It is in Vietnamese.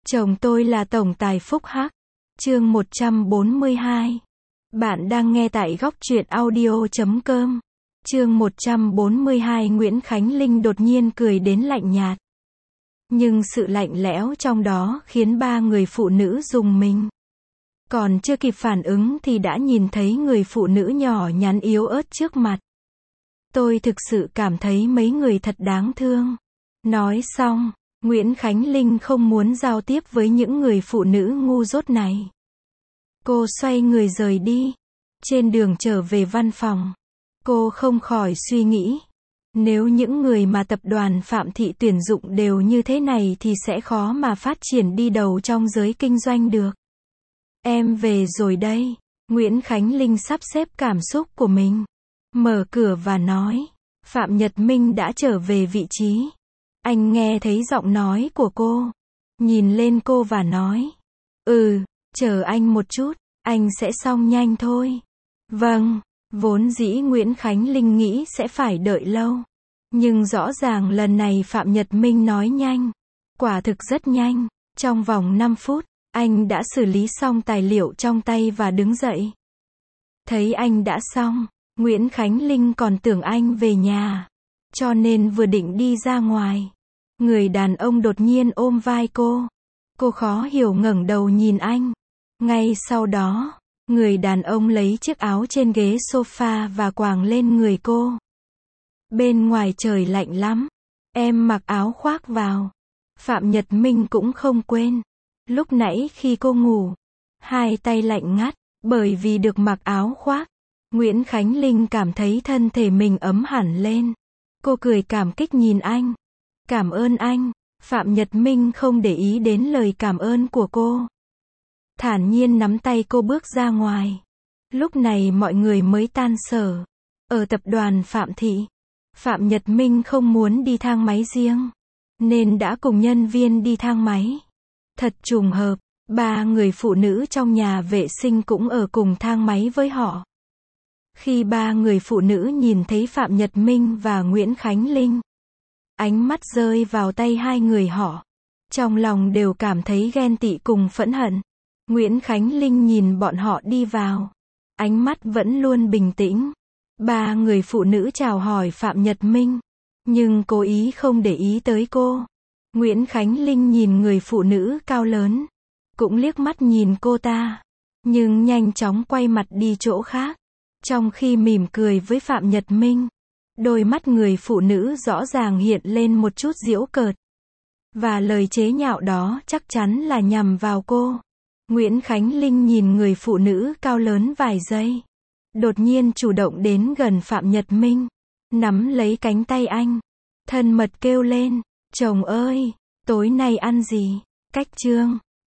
Chồng tôi là tổng tài phúc hắc. Chương 142. Bạn đang nghe tại góc truyện audio.com. Chương 142. Nguyễn Khánh Linh đột nhiên cười đến lạnh nhạt. Nhưng sự lạnh lẽo trong đó khiến ba người phụ nữ rùng mình. Còn chưa kịp phản ứng thì đã nhìn thấy người phụ nữ nhỏ nhắn yếu ớt trước mặt. Tôi thực sự cảm thấy mấy người thật đáng thương. Nói xong, Nguyễn Khánh Linh không muốn giao tiếp với những người phụ nữ ngu dốt này. Cô xoay người rời đi. Trên đường trở về văn phòng, cô không khỏi suy nghĩ. Nếu những người mà tập đoàn Phạm Thị tuyển dụng đều như thế này thì sẽ khó mà phát triển đi đầu trong giới kinh doanh được. Em về rồi đây. Nguyễn Khánh Linh sắp xếp cảm xúc của mình. Mở cửa và nói. Phạm Nhật Minh đã trở về vị trí. Anh nghe thấy giọng nói của cô. Nhìn lên cô và nói. Chờ anh một chút, anh sẽ xong nhanh thôi. Vâng, vốn dĩ Nguyễn Khánh Linh nghĩ sẽ phải đợi lâu. Nhưng rõ ràng lần này Phạm Nhật Minh nói nhanh. Quả thực rất nhanh. Trong vòng 5 phút, anh đã xử lý xong tài liệu trong tay và đứng dậy. Thấy anh đã xong, Nguyễn Khánh Linh còn tưởng anh về nhà. Cho nên vừa định đi ra ngoài. Người đàn ông đột nhiên ôm vai cô. Cô khó hiểu ngẩng đầu nhìn anh. Ngay sau đó, người đàn ông lấy chiếc áo trên ghế sofa và quàng lên người cô. Bên ngoài trời lạnh lắm. Em mặc áo khoác vào. Phạm Nhật Minh cũng không quên. Lúc nãy khi cô ngủ, hai tay lạnh ngắt, bởi vì được mặc áo khoác. Nguyễn Khánh Linh cảm thấy thân thể mình ấm hẳn lên. Cô cười cảm kích nhìn anh. Cảm ơn anh. Phạm Nhật Minh không để ý đến lời cảm ơn của cô. Thản nhiên nắm tay cô bước ra ngoài. Lúc này mọi người mới tan sở. Ở tập đoàn Phạm Thị, Phạm Nhật Minh không muốn đi thang máy riêng, nên đã cùng nhân viên đi thang máy. Thật trùng hợp, ba người phụ nữ trong nhà vệ sinh cũng ở cùng thang máy với họ. Khi ba người phụ nữ nhìn thấy Phạm Nhật Minh và Nguyễn Khánh Linh, ánh mắt rơi vào tay hai người họ. Trong lòng đều cảm thấy ghen tị cùng phẫn hận. Nguyễn Khánh Linh nhìn bọn họ đi vào. Ánh mắt vẫn luôn bình tĩnh. Ba người phụ nữ chào hỏi Phạm Nhật Minh, nhưng cố ý không để ý tới cô. Nguyễn Khánh Linh nhìn người phụ nữ cao lớn, cũng liếc mắt nhìn cô ta, nhưng nhanh chóng quay mặt đi chỗ khác. Trong khi mỉm cười với Phạm Nhật Minh, đôi mắt người phụ nữ rõ ràng hiện lên một chút giễu cợt. Và lời chế nhạo đó chắc chắn là nhằm vào cô. Nguyễn Khánh Linh nhìn người phụ nữ cao lớn vài giây. Đột nhiên chủ động đến gần Phạm Nhật Minh, nắm lấy cánh tay anh, thân mật kêu lên, chồng ơi, tối nay ăn gì? Cách chương